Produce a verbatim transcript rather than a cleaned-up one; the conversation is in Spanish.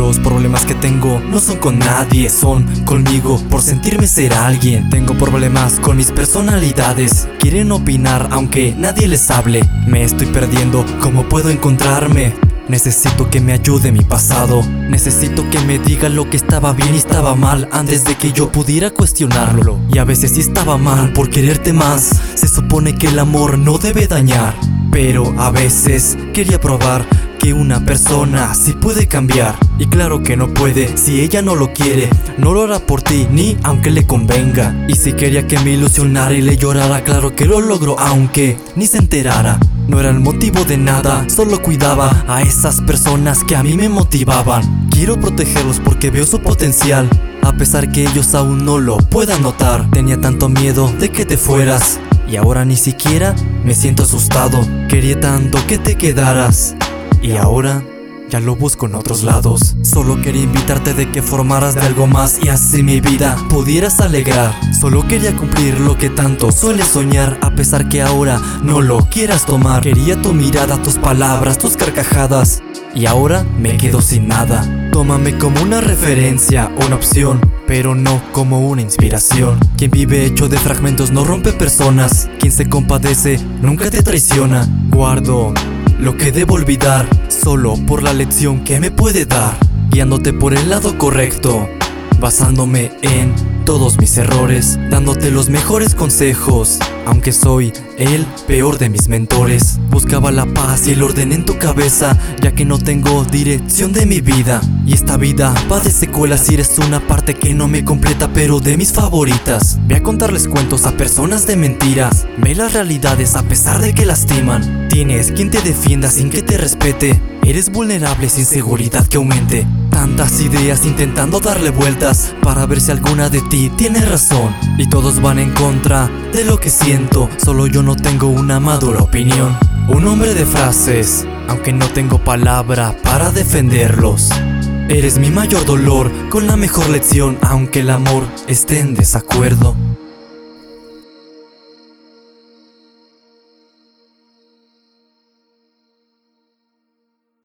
Los problemas que tengo no son con nadie, son conmigo por sentirme ser alguien. Tengo problemas con mis personalidades, quieren opinar aunque nadie les hable. Me estoy perdiendo, ¿cómo puedo encontrarme? Necesito que me ayude mi pasado. Necesito que me diga lo que estaba bien y estaba mal antes de que yo pudiera cuestionarlo. Y a veces sí estaba mal por quererte más. Se supone que el amor no debe dañar, pero a veces quería probar que una persona sí puede cambiar. Y claro que no puede, si ella no lo quiere, no lo hará por ti, ni aunque le convenga. Y si quería que me ilusionara y le llorara, claro que lo logró aunque ni se enterara. No era el motivo de nada, solo cuidaba a esas personas que a mí me motivaban. Quiero protegerlos porque veo su potencial, a pesar que ellos aún no lo puedan notar. Tenía tanto miedo de que te fueras y ahora ni siquiera me siento asustado. Quería tanto que te quedaras y ahora ya lo busco en otros lados. Solo quería invitarte de que formaras de algo más y así mi vida pudieras alegrar. Solo quería cumplir lo que tanto sueles soñar, a pesar que ahora no lo quieras tomar. Quería tu mirada, tus palabras, tus carcajadas y ahora me quedo sin nada. Tómame como una referencia, una opción, pero no como una inspiración. Quien vive hecho de fragmentos no rompe personas. Quien se compadece nunca te traiciona. Guardo lo que debo olvidar, solo por la lección que me puede dar, guiándote por el lado correcto, basándome en todos mis errores, dándote los mejores consejos, aunque soy el peor de mis mentores. Buscaba la paz y el orden en tu cabeza, ya que no tengo dirección de mi vida. Y esta vida va de secuelas y eres una parte que no me completa, pero de mis favoritas. Ve a contarles cuentos a personas de mentiras, ve las realidades a pesar de que lastiman. Tienes quien te defienda sin que te respete, eres vulnerable sin seguridad que aumente. Tantas ideas intentando darle vueltas para ver si alguna de ti tiene razón, y todos van en contra de lo que siento. Solo yo no tengo una madura opinión. Un hombre de frases, aunque no tengo palabra para defenderlos. Eres mi mayor dolor con la mejor lección, aunque el amor esté en desacuerdo.